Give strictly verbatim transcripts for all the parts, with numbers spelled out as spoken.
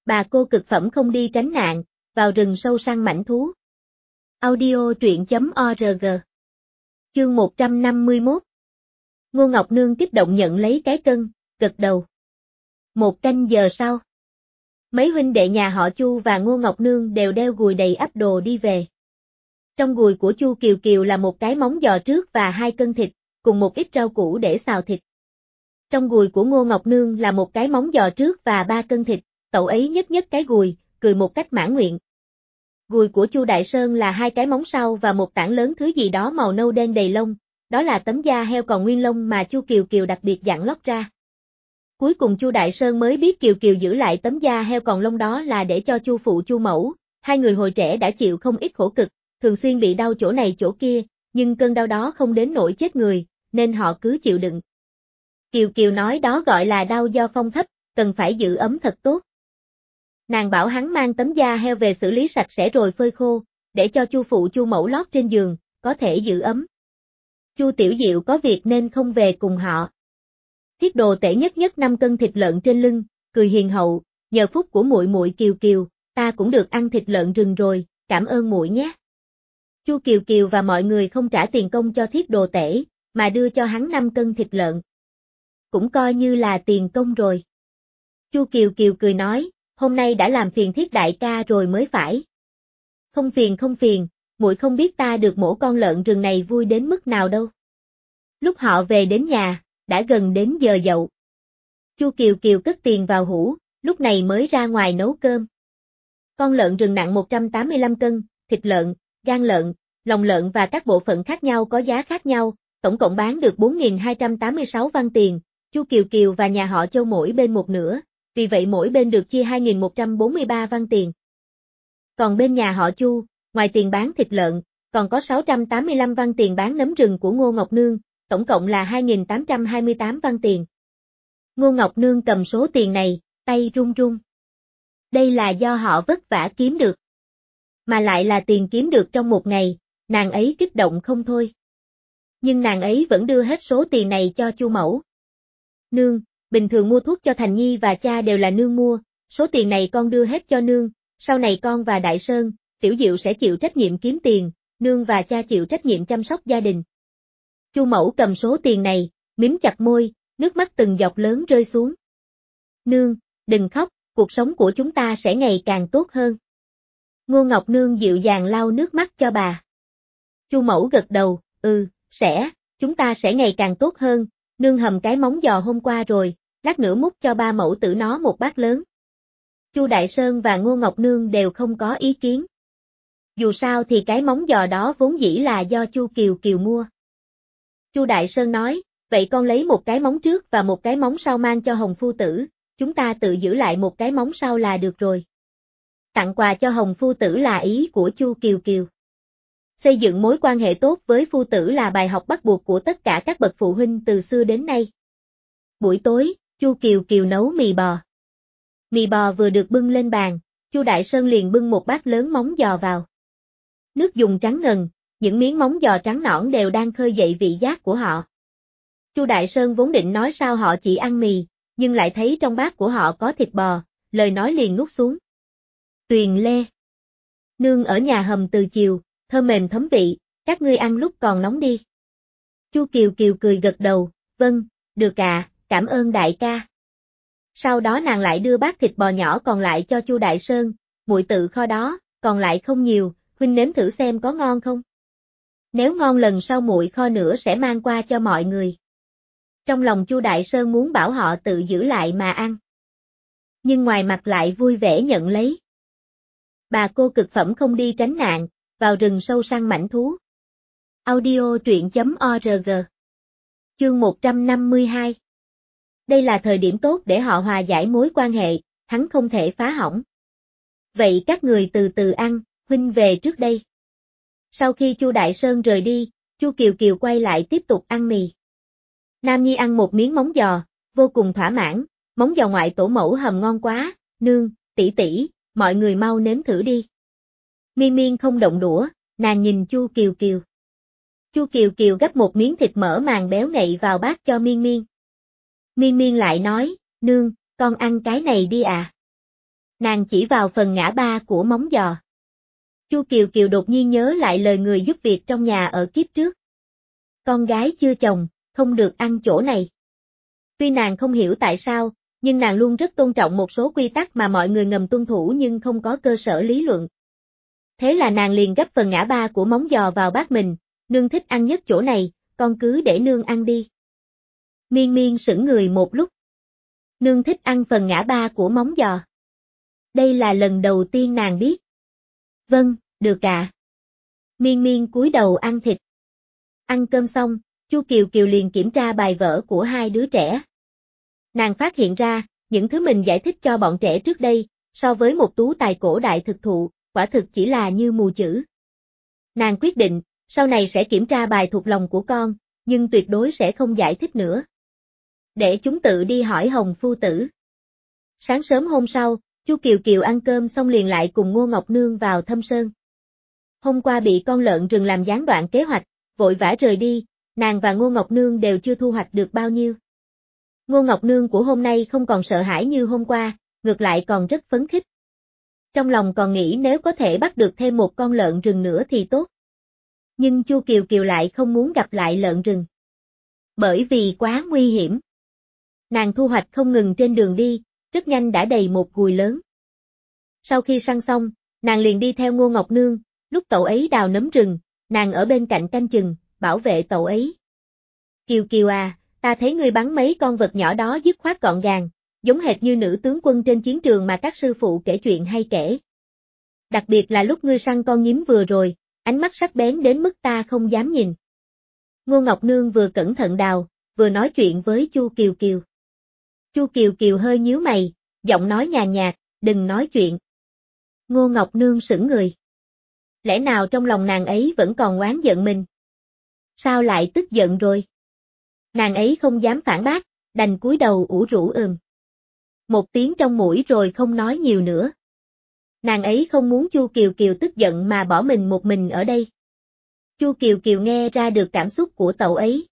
Bà cô cực phẩm không đi tránh nạn, vào rừng sâu săn mãnh thú. Audio truyện chấm org. Chương một trăm năm mươi mốt. Ngô Ngọc Nương kích động nhận lấy cái cân, gật đầu. Một canh giờ sau, mấy huynh đệ nhà họ Chu và Ngô Ngọc Nương đều đeo gùi đầy ắp đồ đi về. Trong gùi của Chu Kiều Kiều là một cái móng giò trước và hai cân thịt, cùng một ít rau củ để xào thịt. Trong gùi của Ngô Ngọc Nương là một cái móng giò trước và ba cân thịt, cậu ấy nhấc nhấc cái gùi, cười một cách mãn nguyện. Gùi của Chu Đại Sơn là hai cái móng sau và một tảng lớn thứ gì đó màu nâu đen đầy lông, đó là tấm da heo còn nguyên lông mà Chu Kiều Kiều đặc biệt dặn lót ra. Cuối cùng Chu Đại Sơn mới biết Kiều Kiều giữ lại tấm da heo còn lông đó là để cho Chu phụ Chu mẫu, hai người hồi trẻ đã chịu không ít khổ cực, thường xuyên bị đau chỗ này chỗ kia, nhưng cơn đau đó không đến nỗi chết người, nên họ cứ chịu đựng. Kiều Kiều nói đó gọi là đau do phong thấp, cần phải giữ ấm thật tốt. Nàng bảo hắn mang tấm da heo về xử lý sạch sẽ rồi phơi khô, để cho Chu phụ Chu mẫu lót trên giường, có thể giữ ấm. Chu Tiểu Diệu có việc nên không về cùng họ. Thiết Đồ Tể nhất nhất năm cân thịt lợn trên lưng, cười hiền hậu, nhờ phúc của muội muội Kiều Kiều, ta cũng được ăn thịt lợn rừng rồi, cảm ơn muội nhé. Chu Kiều Kiều và mọi người không trả tiền công cho Thiết Đồ Tể, mà đưa cho hắn năm cân thịt lợn. Cũng coi như là tiền công rồi. Chu Kiều Kiều cười nói, hôm nay đã làm phiền Thiết đại ca rồi mới phải. Không phiền không phiền, muội không biết ta được mổ con lợn rừng này vui đến mức nào đâu. Lúc họ về đến nhà, đã gần đến giờ dậu. Chu Kiều Kiều cất tiền vào hũ, lúc này mới ra ngoài nấu cơm. Con lợn rừng nặng một trăm tám mươi lăm cân, thịt lợn, gan lợn, lòng lợn và các bộ phận khác nhau có giá khác nhau, tổng cộng bán được bốn nghìn hai trăm tám mươi sáu văn tiền, Chu Kiều Kiều và nhà họ Châu mỗi bên một nửa, vì vậy mỗi bên được chia hai nghìn một trăm bốn mươi ba văn tiền. Còn bên nhà họ Chu, ngoài tiền bán thịt lợn, còn có sáu trăm tám mươi lăm văn tiền bán nấm rừng của Ngô Ngọc Nương, tổng cộng là hai nghìn tám trăm hai mươi tám văn tiền. Ngô Ngọc Nương cầm số tiền này, tay run run. Đây là do họ vất vả kiếm được. Mà lại là tiền kiếm được trong một ngày, nàng ấy kích động không thôi. Nhưng nàng ấy vẫn đưa hết số tiền này cho Chu mẫu. Nương, bình thường mua thuốc cho Thành Nhi và cha đều là nương mua, số tiền này con đưa hết cho nương, sau này con và Đại Sơn, Tiểu Diệu sẽ chịu trách nhiệm kiếm tiền, nương và cha chịu trách nhiệm chăm sóc gia đình. Chu mẫu cầm số tiền này, mím chặt môi, nước mắt từng giọt lớn rơi xuống. Nương, đừng khóc, cuộc sống của chúng ta sẽ ngày càng tốt hơn. Ngô Ngọc Nương dịu dàng lau nước mắt cho bà. Chu mẫu gật đầu, ừ, sẽ, chúng ta sẽ ngày càng tốt hơn, nương hầm cái móng giò hôm qua rồi, lát nữa múc cho ba mẫu tử nó một bát lớn. Chu Đại Sơn và Ngô Ngọc Nương đều không có ý kiến. Dù sao thì cái móng giò đó vốn dĩ là do Chu Kiều Kiều mua. Chu Đại Sơn nói, vậy con lấy một cái móng trước và một cái móng sau mang cho Hồng phu tử, chúng ta tự giữ lại một cái móng sau là được rồi. Tặng quà cho Hồng phu tử là ý của Chu Kiều Kiều. Xây dựng mối quan hệ tốt với phu tử là bài học bắt buộc của tất cả các bậc phụ huynh từ xưa đến nay. Buổi tối, Chu Kiều Kiều nấu mì bò. Mì bò vừa được bưng lên bàn, Chu Đại Sơn liền bưng một bát lớn móng giò vào. Nước dùng trắng ngần, những miếng móng giò trắng nõn đều đang khơi dậy vị giác của họ. Chu Đại Sơn vốn định nói sao họ chỉ ăn mì, nhưng lại thấy trong bát của họ có thịt bò, lời nói liền nuốt xuống. Tuyền Lê. Nương ở nhà hầm từ chiều, thơm mềm thấm vị, các ngươi ăn lúc còn nóng đi. Chu Kiều Kiều cười gật đầu, vâng, được ạ, cảm ơn đại ca. Sau đó nàng lại đưa bát thịt bò nhỏ còn lại cho Chu Đại Sơn, muội tự kho đó, còn lại không nhiều, huynh nếm thử xem có ngon không. Nếu ngon lần sau muội kho nữa sẽ mang qua cho mọi người. Trong lòng Chu Đại Sơn muốn bảo họ tự giữ lại mà ăn. Nhưng ngoài mặt lại vui vẻ nhận lấy. Bà cô cực phẩm không đi tránh nạn, vào rừng sâu săn mãnh thú. Audio truyện chấm org. Chương một trăm năm mươi hai. Đây là thời điểm tốt để họ hòa giải mối quan hệ, hắn không thể phá hỏng. Vậy các người từ từ ăn, huynh về trước đây. Sau khi Chu Đại Sơn rời đi, Chu Kiều Kiều quay lại tiếp tục ăn mì. Nam Nhi ăn một miếng móng giò, vô cùng thỏa mãn, móng giò ngoại tổ mẫu hầm ngon quá, nương, tỷ tỷ, mọi người mau nếm thử đi. Miên Miên không động đũa, nàng nhìn Chu Kiều Kiều. Chu Kiều Kiều gấp một miếng thịt mỡ màng béo ngậy vào bát cho Miên Miên. Miên Miên lại nói, nương, con ăn cái này đi à. Nàng chỉ vào phần ngã ba của móng giò. Chu Kiều Kiều đột nhiên nhớ lại lời người giúp việc trong nhà ở kiếp trước. Con gái chưa chồng, không được ăn chỗ này. Tuy nàng không hiểu tại sao, nhưng nàng luôn rất tôn trọng một số quy tắc mà mọi người ngầm tuân thủ nhưng không có cơ sở lý luận. Thế là nàng liền gấp phần ngã ba của móng giò vào bát mình, nương thích ăn nhất chỗ này, con cứ để nương ăn đi. Miên Miên sững người một lúc. Nương thích ăn phần ngã ba của móng giò. Đây là lần đầu tiên nàng biết. Vâng, được ạ. Miên Miên cúi đầu ăn thịt. Ăn cơm xong, Chu Kiều Kiều liền kiểm tra bài vở của hai đứa trẻ. Nàng phát hiện ra, những thứ mình giải thích cho bọn trẻ trước đây, so với một tú tài cổ đại thực thụ, quả thực chỉ là như mù chữ. Nàng quyết định, sau này sẽ kiểm tra bài thuộc lòng của con, nhưng tuyệt đối sẽ không giải thích nữa. Để chúng tự đi hỏi Hồng Phu Tử. Sáng sớm hôm sau, Chu Kiều Kiều ăn cơm xong liền lại cùng Ngô Ngọc Nương vào thâm sơn. Hôm qua bị con lợn rừng làm gián đoạn kế hoạch, vội vã rời đi, nàng và Ngô Ngọc Nương đều chưa thu hoạch được bao nhiêu. Ngô Ngọc Nương của hôm nay không còn sợ hãi như hôm qua, ngược lại còn rất phấn khích. Trong lòng còn nghĩ nếu có thể bắt được thêm một con lợn rừng nữa thì tốt. Nhưng Chu Kiều Kiều lại không muốn gặp lại lợn rừng. Bởi vì quá nguy hiểm. Nàng thu hoạch không ngừng trên đường đi, rất nhanh đã đầy một gùi lớn. Sau khi săn xong, nàng liền đi theo Ngô Ngọc Nương, lúc cậu ấy đào nấm rừng, nàng ở bên cạnh canh chừng, bảo vệ cậu ấy. Kiều Kiều à, ta thấy ngươi bắn mấy con vật nhỏ đó dứt khoát gọn gàng, giống hệt như nữ tướng quân trên chiến trường mà các sư phụ kể chuyện hay kể. Đặc biệt là lúc ngươi săn con nhím vừa rồi, ánh mắt sắc bén đến mức ta không dám nhìn. Ngô Ngọc Nương vừa cẩn thận đào, vừa nói chuyện với Chu Kiều Kiều. Chu Kiều Kiều hơi nhíu mày, giọng nói nhàn nhạt, đừng nói chuyện. Ngô Ngọc Nương sững người. Lẽ nào trong lòng nàng ấy vẫn còn oán giận mình? Sao lại tức giận rồi? Nàng ấy không dám phản bác, đành cúi đầu ủ rũ ừm. Một tiếng trong mũi rồi không nói nhiều nữa. Nàng ấy không muốn Chu Kiều Kiều tức giận mà bỏ mình một mình ở đây. Chu Kiều Kiều nghe ra được cảm xúc của cậu ấy.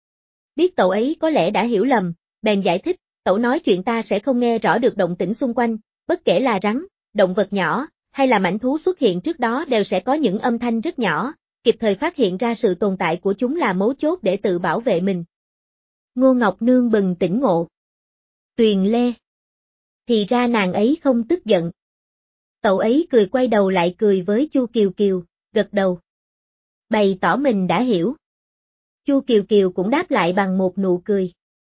Biết cậu ấy có lẽ đã hiểu lầm, bèn giải thích, cậu nói chuyện ta sẽ không nghe rõ được động tĩnh xung quanh, bất kể là rắn, động vật nhỏ, hay là mãnh thú xuất hiện trước đó đều sẽ có những âm thanh rất nhỏ, kịp thời phát hiện ra sự tồn tại của chúng là mấu chốt để tự bảo vệ mình. Ngô Ngọc Nương bừng tỉnh ngộ. Tuyền Lê. Thì ra nàng ấy không tức giận. Cậu ấy cười quay đầu lại cười với Chu Kiều Kiều, gật đầu. Bày tỏ mình đã hiểu. Chu Kiều Kiều cũng đáp lại bằng một nụ cười.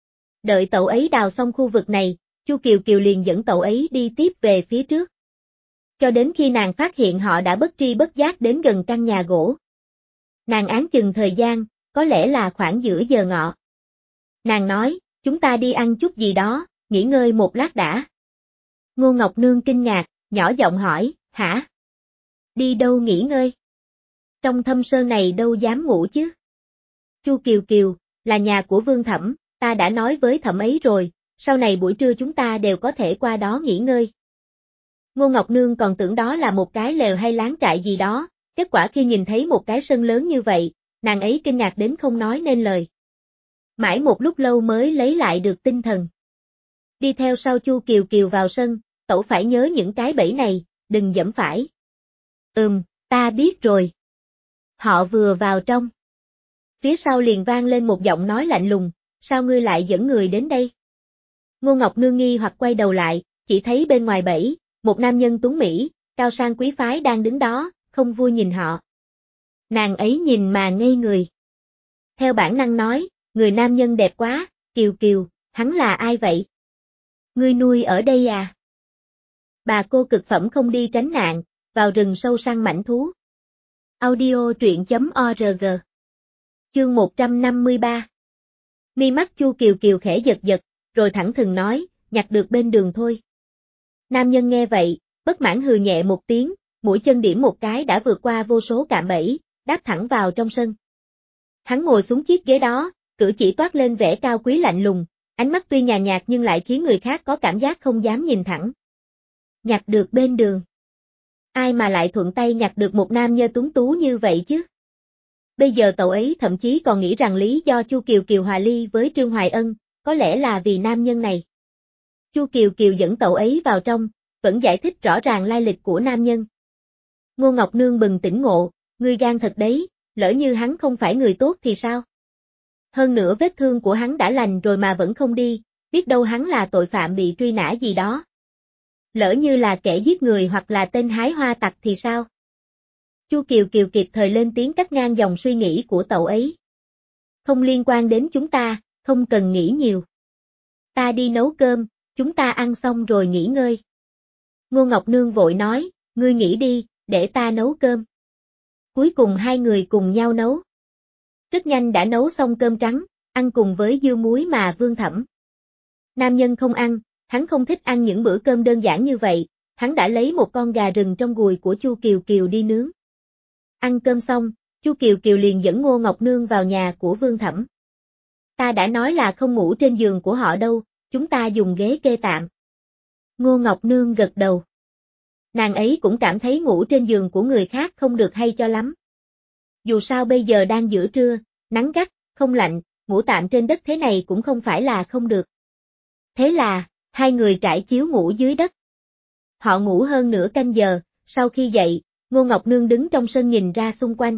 Đợi cậu ấy đào xong khu vực này, Chu Kiều Kiều liền dẫn cậu ấy đi tiếp về phía trước. Cho đến khi nàng phát hiện họ đã bất tri bất giác đến gần căn nhà gỗ. Nàng áng chừng thời gian, có lẽ là khoảng giữa giờ ngọ. Nàng nói, chúng ta đi ăn chút gì đó, nghỉ ngơi một lát đã. Ngô Ngọc Nương kinh ngạc, nhỏ giọng hỏi, hả? Đi đâu nghỉ ngơi? Trong thâm sơn này đâu dám ngủ chứ? Chu Kiều Kiều, là nhà của Vương Thẩm, ta đã nói với Thẩm ấy rồi, sau này buổi trưa chúng ta đều có thể qua đó nghỉ ngơi. Ngô Ngọc Nương còn tưởng đó là một cái lều hay láng trại gì đó, kết quả khi nhìn thấy một cái sân lớn như vậy, nàng ấy kinh ngạc đến không nói nên lời. Mãi một lúc lâu mới lấy lại được tinh thần. Đi theo sau Chu Kiều Kiều vào sân, cậu phải nhớ những cái bẫy này, đừng giẫm phải. Ừm, ta biết rồi. Họ vừa vào trong. Phía sau liền vang lên một giọng nói lạnh lùng, sao ngươi lại dẫn người đến đây? Ngô Ngọc Nương nghi hoặc quay đầu lại, chỉ thấy bên ngoài bẫy, một nam nhân tuấn Mỹ, cao sang quý phái đang đứng đó, không vui nhìn họ. Nàng ấy nhìn mà ngây người. Theo bản năng nói, người nam nhân đẹp quá, Kiều Kiều, hắn là ai vậy? Ngươi nuôi ở đây à? Bà cô cực phẩm không đi tránh nạn, vào rừng sâu săn mãnh thú. Audio truyện chấm org. Chương một trăm năm mươi ba. Mi mắt Chu Kiều Kiều khẽ giật giật, rồi thẳng thừng nói, nhặt được bên đường thôi. Nam nhân nghe vậy, bất mãn hừ nhẹ một tiếng, mũi chân điểm một cái đã vượt qua vô số cạm bẫy, đáp thẳng vào trong sân. Hắn ngồi xuống chiếc ghế đó, cử chỉ toát lên vẻ cao quý lạnh lùng, ánh mắt tuy nhàn nhạt nhưng lại khiến người khác có cảm giác không dám nhìn thẳng. Nhặt được bên đường. Ai mà lại thuận tay nhặt được một nam nhân tuấn tú như vậy chứ? Bây giờ cậu ấy thậm chí còn nghĩ rằng lý do Chu Kiều Kiều hòa ly với Trương Hoài Ân, có lẽ là vì nam nhân này. Chu Kiều Kiều dẫn cậu ấy vào trong, vẫn giải thích rõ ràng lai lịch của nam nhân. Ngô Ngọc Nương bừng tỉnh ngộ, ngươi gan thật đấy, lỡ như hắn không phải người tốt thì sao? Hơn nữa vết thương của hắn đã lành rồi mà vẫn không đi, biết đâu hắn là tội phạm bị truy nã gì đó. Lỡ như là kẻ giết người hoặc là tên hái hoa tặc thì sao? Chu Kiều Kiều kịp thời lên tiếng cắt ngang dòng suy nghĩ của cậu ấy. Không liên quan đến chúng ta, không cần nghĩ nhiều. Ta đi nấu cơm, chúng ta ăn xong rồi nghỉ ngơi. Ngô Ngọc Nương vội nói, ngươi nghỉ đi, để ta nấu cơm. Cuối cùng hai người cùng nhau nấu. Rất nhanh đã nấu xong cơm trắng, ăn cùng với dưa muối mà Vương Thẩm. Nam nhân không ăn, hắn không thích ăn những bữa cơm đơn giản như vậy, hắn đã lấy một con gà rừng trong gùi của Chu Kiều Kiều đi nướng. Ăn cơm xong, Chu Kiều Kiều liền dẫn Ngô Ngọc Nương vào nhà của Vương Thẩm. Ta đã nói là không ngủ trên giường của họ đâu, chúng ta dùng ghế kê tạm. Ngô Ngọc Nương gật đầu. Nàng ấy cũng cảm thấy ngủ trên giường của người khác không được hay cho lắm. Dù sao bây giờ đang giữa trưa, nắng gắt, không lạnh, ngủ tạm trên đất thế này cũng không phải là không được. Thế là, hai người trải chiếu ngủ dưới đất. Họ ngủ hơn nửa canh giờ, sau khi dậy, Ngô Ngọc Nương đứng trong sân nhìn ra xung quanh.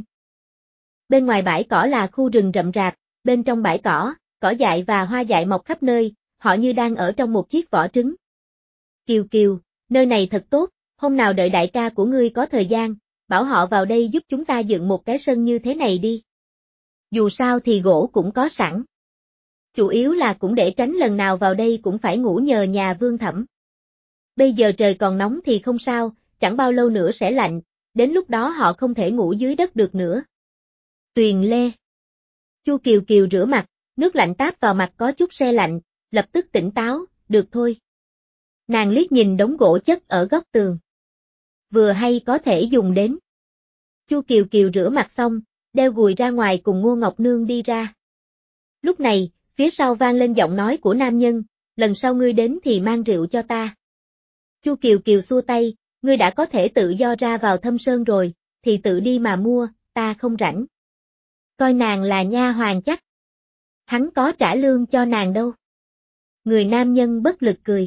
Bên ngoài bãi cỏ là khu rừng rậm rạp, bên trong bãi cỏ, cỏ dại và hoa dại mọc khắp nơi, họ như đang ở trong một chiếc vỏ trứng. Kiều Kiều, nơi này thật tốt, hôm nào đợi đại ca của ngươi có thời gian, bảo họ vào đây giúp chúng ta dựng một cái sân như thế này đi. Dù sao thì gỗ cũng có sẵn. Chủ yếu là cũng để tránh lần nào vào đây cũng phải ngủ nhờ nhà Vương Thẩm. Bây giờ trời còn nóng thì không sao, chẳng bao lâu nữa sẽ lạnh, đến lúc đó họ không thể ngủ dưới đất được nữa. Tuyền Lê. Chu Kiều Kiều rửa mặt, nước lạnh táp vào mặt có chút se lạnh, lập tức tỉnh táo, được thôi. Nàng liếc nhìn đống gỗ chất ở góc tường. Vừa hay có thể dùng đến. Chu Kiều Kiều rửa mặt xong, đeo gùi ra ngoài cùng Ngô Ngọc Nương đi ra. Lúc này, phía sau vang lên giọng nói của nam nhân, lần sau ngươi đến thì mang rượu cho ta. Chu Kiều Kiều xua tay, ngươi đã có thể tự do ra vào Thâm Sơn rồi, thì tự đi mà mua, ta không rảnh. Coi nàng là nha hoàn chắc. Hắn có trả lương cho nàng đâu. Người nam nhân bất lực cười.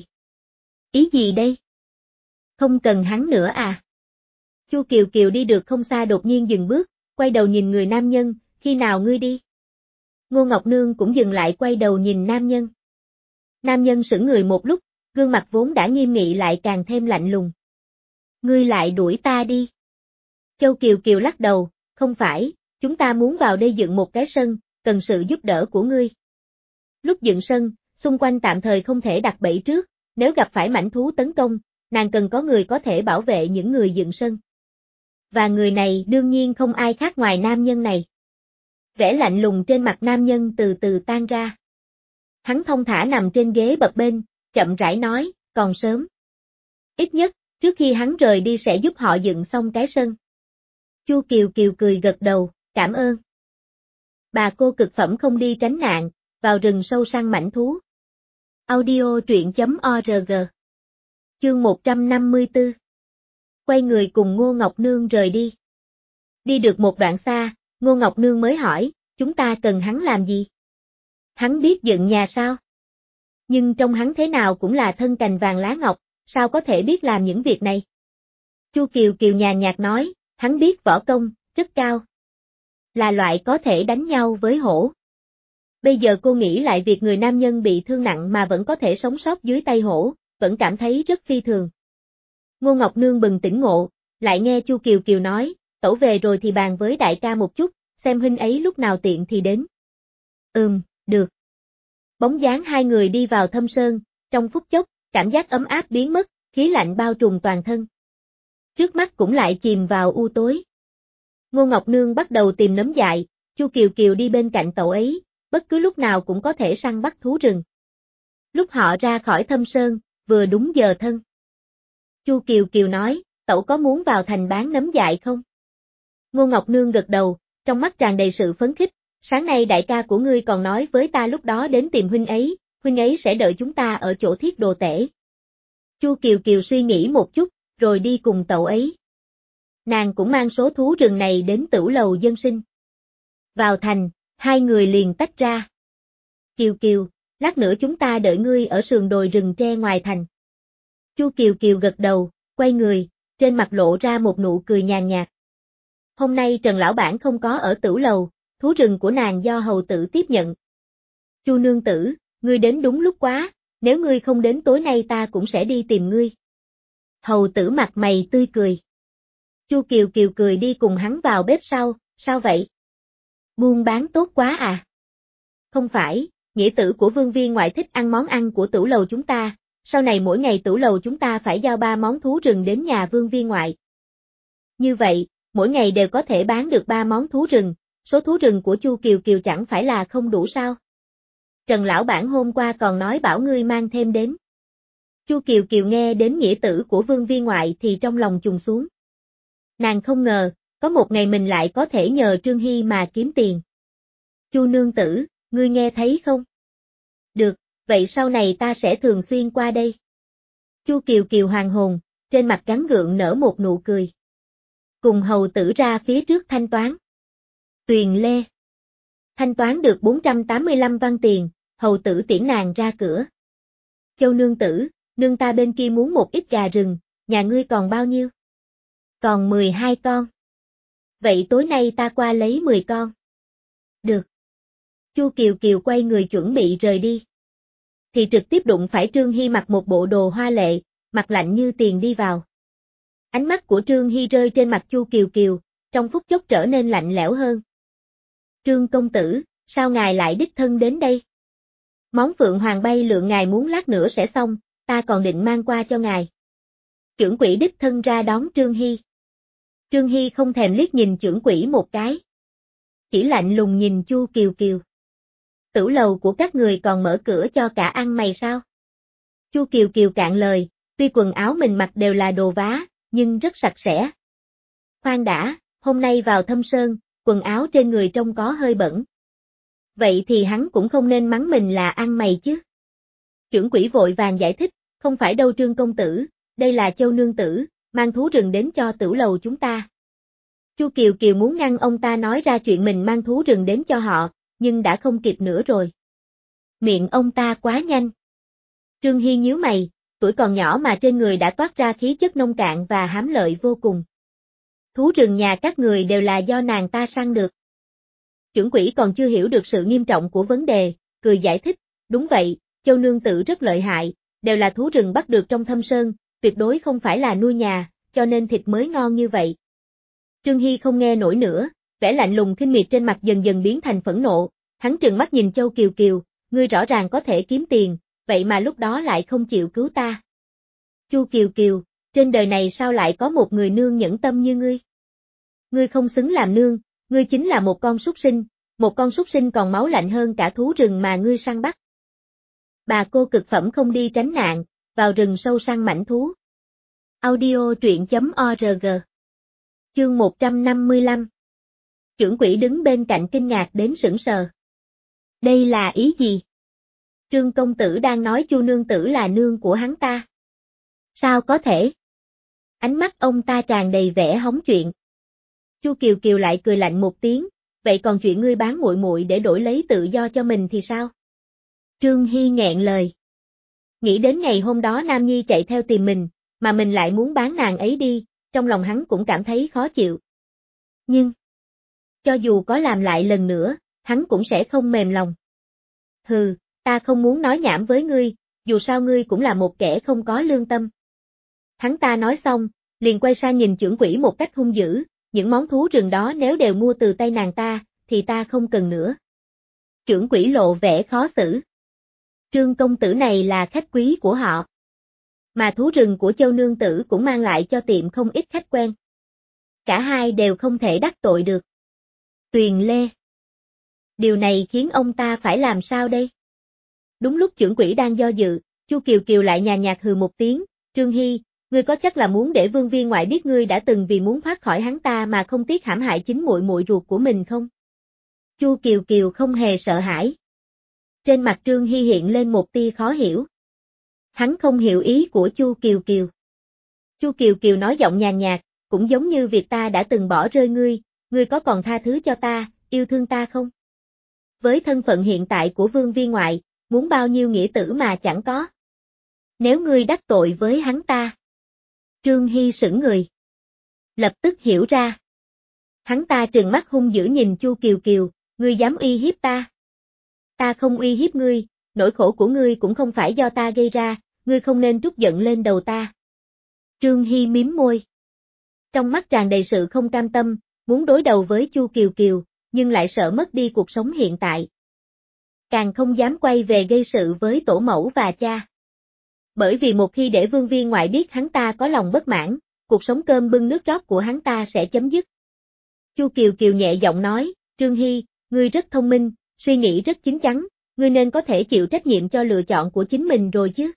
Ý gì đây? Không cần hắn nữa à? Chu Kiều Kiều đi được không xa đột nhiên dừng bước, quay đầu nhìn người nam nhân, khi nào ngươi đi? Ngô Ngọc Nương cũng dừng lại quay đầu nhìn nam nhân. Nam nhân sững người một lúc, gương mặt vốn đã nghiêm nghị lại càng thêm lạnh lùng. Ngươi lại đuổi ta đi. Châu Kiều Kiều lắc đầu, không phải, chúng ta muốn vào đây dựng một cái sân, cần sự giúp đỡ của ngươi. Lúc dựng sân, xung quanh tạm thời không thể đặt bẫy trước, nếu gặp phải mãnh thú tấn công, nàng cần có người có thể bảo vệ những người dựng sân. Và người này đương nhiên không ai khác ngoài nam nhân này. Vẻ lạnh lùng trên mặt nam nhân từ từ tan ra. Hắn thong thả nằm trên ghế bập bênh, chậm rãi nói, còn sớm. Ít nhất, trước khi hắn rời đi sẽ giúp họ dựng xong cái sân. Chu Kiều Kiều cười gật đầu, cảm ơn. Bà cô cực phẩm không đi tránh nạn, vào rừng sâu săn mãnh thú. Audio truyện chấm org. Chương một trăm năm mươi tư. Quay người cùng Ngô Ngọc Nương rời đi. Đi được một đoạn xa, Ngô Ngọc Nương mới hỏi, chúng ta cần hắn làm gì? Hắn biết dựng nhà sao? Nhưng trong hắn thế nào cũng là thân cành vàng lá ngọc, sao có thể biết làm những việc này? Chu Kiều Kiều nhàn nhạt nói, hắn biết võ công, rất cao. Là loại có thể đánh nhau với hổ. Bây giờ cô nghĩ lại việc người nam nhân bị thương nặng mà vẫn có thể sống sót dưới tay hổ, vẫn cảm thấy rất phi thường. Ngô Ngọc Nương bừng tỉnh ngộ, lại nghe Chu Kiều Kiều nói, tẩu về rồi thì bàn với đại ca một chút, xem huynh ấy lúc nào tiện thì đến. Ừm, được. Bóng dáng hai người đi vào Thâm Sơn, trong phút chốc, cảm giác ấm áp biến mất, khí lạnh bao trùm toàn thân. Trước mắt cũng lại chìm vào u tối. Ngô Ngọc Nương bắt đầu tìm nấm dại, Chu Kiều Kiều đi bên cạnh cậu ấy, bất cứ lúc nào cũng có thể săn bắt thú rừng. Lúc họ ra khỏi Thâm Sơn, vừa đúng giờ thân. Chu Kiều Kiều nói, tẩu có muốn vào thành bán nấm dại không? Ngô Ngọc Nương gật đầu, trong mắt tràn đầy sự phấn khích, sáng nay đại ca của ngươi còn nói với ta lúc đó đến tìm huynh ấy, huynh ấy sẽ đợi chúng ta ở chỗ thiết đồ tể. Chu Kiều Kiều suy nghĩ một chút, rồi đi cùng cậu ấy. Nàng cũng mang số thú rừng này đến tửu lầu dân sinh. Vào thành, hai người liền tách ra. Kiều Kiều, lát nữa chúng ta đợi ngươi ở sườn đồi rừng tre ngoài thành. Chu Kiều Kiều gật đầu, quay người, trên mặt lộ ra một nụ cười nhàn nhạt. Hôm nay Trần lão bản không có ở tửu lầu, thú rừng của nàng do hầu tử tiếp nhận. Chu nương tử, ngươi đến đúng lúc quá, nếu ngươi không đến tối nay ta cũng sẽ đi tìm ngươi. Hầu tử mặt mày tươi cười. Chu Kiều Kiều cười đi cùng hắn vào bếp sau, sao vậy? Buôn bán tốt quá à? Không phải, nghĩa tử của vương viên ngoại thích ăn món ăn của tửu lầu chúng ta, sau này mỗi ngày tửu lầu chúng ta phải giao ba món thú rừng đến nhà vương viên ngoại. Như vậy, mỗi ngày đều có thể bán được ba món thú rừng, số thú rừng của Chu Kiều Kiều chẳng phải là không đủ sao? Trần lão bản hôm qua còn nói bảo ngươi mang thêm đến. Chu Kiều Kiều nghe đến nghĩa tử của vương viên ngoại thì trong lòng trùng xuống. Nàng không ngờ, có một ngày mình lại có thể nhờ Trương Hy mà kiếm tiền. Chu nương tử, ngươi nghe thấy không? Được, vậy sau này ta sẽ thường xuyên qua đây. Chu Kiều Kiều hoàng hồn, trên mặt gắn gượng nở một nụ cười. Cùng hầu tử ra phía trước thanh toán. Tuyền Lê. Thanh toán được bốn trăm tám mươi lăm văn tiền, hầu tử tiễn nàng ra cửa. Châu nương tử, nương ta bên kia muốn một ít gà rừng, nhà ngươi còn bao nhiêu? Còn mười hai con. Vậy tối nay ta qua lấy mười con. Được. Chu Kiều Kiều quay người chuẩn bị rời đi. Thì trực tiếp đụng phải Trương Hy mặc một bộ đồ hoa lệ, mặt lạnh như tiền đi vào. Ánh mắt của Trương Hy rơi trên mặt Chu Kiều Kiều, trong phút chốc trở nên lạnh lẽo hơn. Trương công tử, sao ngài lại đích thân đến đây? Món phượng hoàng bay lượn ngài muốn lát nữa sẽ xong, ta còn định mang qua cho ngài. Chưởng quỷ đích thân ra đón Trương Hy. Trương Hy không thèm liếc nhìn chưởng quỷ một cái. Chỉ lạnh lùng nhìn Chu Kiều Kiều. Tửu lầu của các người còn mở cửa cho cả ăn mày sao? Chu Kiều Kiều cạn lời, tuy quần áo mình mặc đều là đồ vá, nhưng rất sạch sẽ. Khoan đã, hôm nay vào Thâm Sơn, quần áo trên người trông có hơi bẩn. Vậy thì hắn cũng không nên mắng mình là ăn mày chứ. Chưởng quỷ vội vàng giải thích, không phải đâu Trương công tử, đây là Châu nương tử, mang thú rừng đến cho tửu lầu chúng ta. Chu Kiều Kiều muốn ngăn ông ta nói ra chuyện mình mang thú rừng đến cho họ, nhưng đã không kịp nữa rồi. Miệng ông ta quá nhanh. Trương Hy nhíu mày, tuổi còn nhỏ mà trên người đã toát ra khí chất nông cạn và hám lợi vô cùng. Thú rừng nhà các người đều là do nàng ta săn được. Chưởng quỷ còn chưa hiểu được sự nghiêm trọng của vấn đề, cười giải thích, đúng vậy, Châu nương tử rất lợi hại, đều là thú rừng bắt được trong Thâm Sơn, tuyệt đối không phải là nuôi nhà, cho nên thịt mới ngon như vậy. Trương Hy không nghe nổi nữa, vẻ lạnh lùng khinh miệt trên mặt dần dần biến thành phẫn nộ, hắn trừng mắt nhìn Châu Kiều Kiều, ngươi rõ ràng có thể kiếm tiền, vậy mà lúc đó lại không chịu cứu ta. Chu Kiều Kiều, trên đời này sao lại có một người nương nhẫn tâm như ngươi? Ngươi không xứng làm nương, ngươi chính là một con súc sinh, một con súc sinh còn máu lạnh hơn cả thú rừng mà ngươi săn bắt. Bà cô cực phẩm không đi tránh nạn, vào rừng sâu săn mãnh thú. Audio truyện chấm org. Chương một trăm năm mươi lăm. Chưởng quỷ đứng bên cạnh kinh ngạc đến sững sờ. Đây là ý gì? Trương công tử đang nói Chu nương tử là nương của hắn ta. Sao có thể? Ánh mắt ông ta tràn đầy vẻ hóng chuyện. Chu Kiều Kiều lại cười lạnh một tiếng, vậy còn chuyện ngươi bán muội muội để đổi lấy tự do cho mình thì sao? Trương Hy nghẹn lời. Nghĩ đến ngày hôm đó Nam Nhi chạy theo tìm mình, mà mình lại muốn bán nàng ấy đi, trong lòng hắn cũng cảm thấy khó chịu. Nhưng, cho dù có làm lại lần nữa, hắn cũng sẽ không mềm lòng. Hừ, ta không muốn nói nhảm với ngươi, dù sao ngươi cũng là một kẻ không có lương tâm. Hắn ta nói xong, liền quay sang nhìn chưởng quỷ một cách hung dữ, những món thú rừng đó nếu đều mua từ tay nàng ta, thì ta không cần nữa. Chưởng quỷ lộ vẻ khó xử. Trương công tử này là khách quý của họ. Mà thú rừng của Châu nương tử cũng mang lại cho tiệm không ít khách quen. Cả hai đều không thể đắc tội được. Tuyền Lê. Điều này khiến ông ta phải làm sao đây? Đúng lúc chưởng quỷ đang do dự, Chu Kiều Kiều lại nhàn nhạt hừ một tiếng, Trương Hy, ngươi có chắc là muốn để vương viên ngoại biết ngươi đã từng vì muốn thoát khỏi hắn ta mà không tiếc hãm hại chính muội muội ruột của mình không? Chu Kiều Kiều không hề sợ hãi. Trên mặt Trương Hy hiện lên một tia khó hiểu. Hắn không hiểu ý của Chu Kiều Kiều. Chu Kiều Kiều nói giọng nhàn nhạt, cũng giống như việc ta đã từng bỏ rơi ngươi, ngươi có còn tha thứ cho ta, yêu thương ta không? Với thân phận hiện tại của vương viên ngoại, muốn bao nhiêu nghĩa tử mà chẳng có. Nếu ngươi đắc tội với hắn ta. Trương Hy sững người. Lập tức hiểu ra. Hắn ta trừng mắt hung dữ nhìn Chu Kiều Kiều, ngươi dám uy hiếp ta. Ta không uy hiếp ngươi, nỗi khổ của ngươi cũng không phải do ta gây ra, ngươi không nên trút giận lên đầu ta. Trương Hy mím môi. Trong mắt tràn đầy sự không cam tâm, muốn đối đầu với Chu Kiều Kiều, nhưng lại sợ mất đi cuộc sống hiện tại. Càng không dám quay về gây sự với tổ mẫu và cha. Bởi vì một khi để Vương Viên ngoại biết hắn ta có lòng bất mãn, cuộc sống cơm bưng nước rót của hắn ta sẽ chấm dứt. Chu Kiều Kiều nhẹ giọng nói, Trương Hy, ngươi rất thông minh, suy nghĩ rất chín chắn, ngươi nên có thể chịu trách nhiệm cho lựa chọn của chính mình rồi chứ.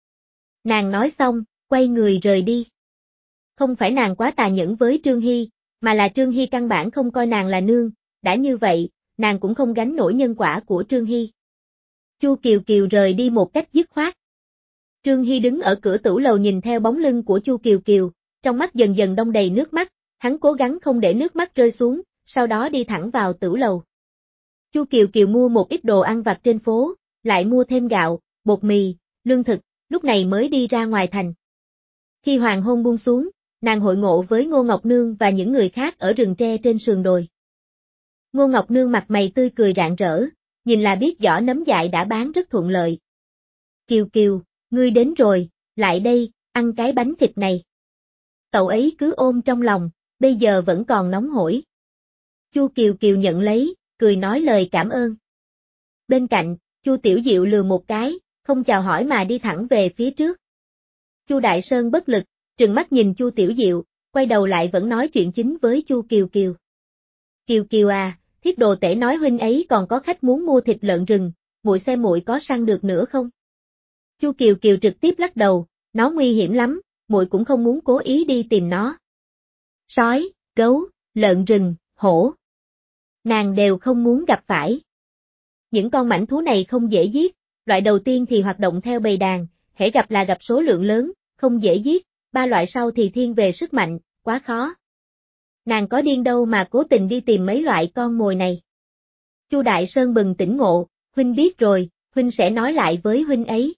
Nàng nói xong, quay người rời đi. Không phải nàng quá tà nhẫn với Trương Hy, mà là Trương Hy căn bản không coi nàng là nương, đã như vậy, nàng cũng không gánh nổi nhân quả của Trương Hy. Chu Kiều Kiều rời đi một cách dứt khoát. Trương Hy đứng ở cửa tửu lầu nhìn theo bóng lưng của Chu Kiều Kiều, trong mắt dần dần đong đầy nước mắt, hắn cố gắng không để nước mắt rơi xuống, sau đó đi thẳng vào tửu lầu. Chu Kiều Kiều mua một ít đồ ăn vặt trên phố, lại mua thêm gạo, bột mì, lương thực, lúc này mới đi ra ngoài thành. Khi hoàng hôn buông xuống, nàng hội ngộ với Ngô Ngọc Nương và những người khác ở rừng tre trên sườn đồi. Ngô Ngọc Nương mặt mày tươi cười rạng rỡ, nhìn là biết giỏ nấm dại đã bán rất thuận lợi. Kiều Kiều, ngươi đến rồi, lại đây, ăn cái bánh thịt này. Cậu ấy cứ ôm trong lòng, bây giờ vẫn còn nóng hổi. Chu Kiều Kiều nhận lấy, cười nói lời cảm ơn. Bên cạnh, Chu Tiểu Diệu lừa một cái, không chào hỏi mà đi thẳng về phía trước. Chu Đại Sơn bất lực, trừng mắt nhìn Chu Tiểu Diệu, quay đầu lại vẫn nói chuyện chính với Chu Kiều Kiều. Kiều Kiều à, thiết đồ tể nói huynh ấy còn có khách muốn mua thịt lợn rừng, muội xem muội có săn được nữa không? Chu Kiều Kiều trực tiếp lắc đầu, nó nguy hiểm lắm, muội cũng không muốn cố ý đi tìm nó. Sói, gấu, lợn rừng, hổ. Nàng đều không muốn gặp phải. Những con mãnh thú này không dễ giết, loại đầu tiên thì hoạt động theo bầy đàn, hễ gặp là gặp số lượng lớn, không dễ giết, ba loại sau thì thiên về sức mạnh, quá khó. Nàng có điên đâu mà cố tình đi tìm mấy loại con mồi này. Chu Đại Sơn bừng tỉnh ngộ, huynh biết rồi, huynh sẽ nói lại với huynh ấy.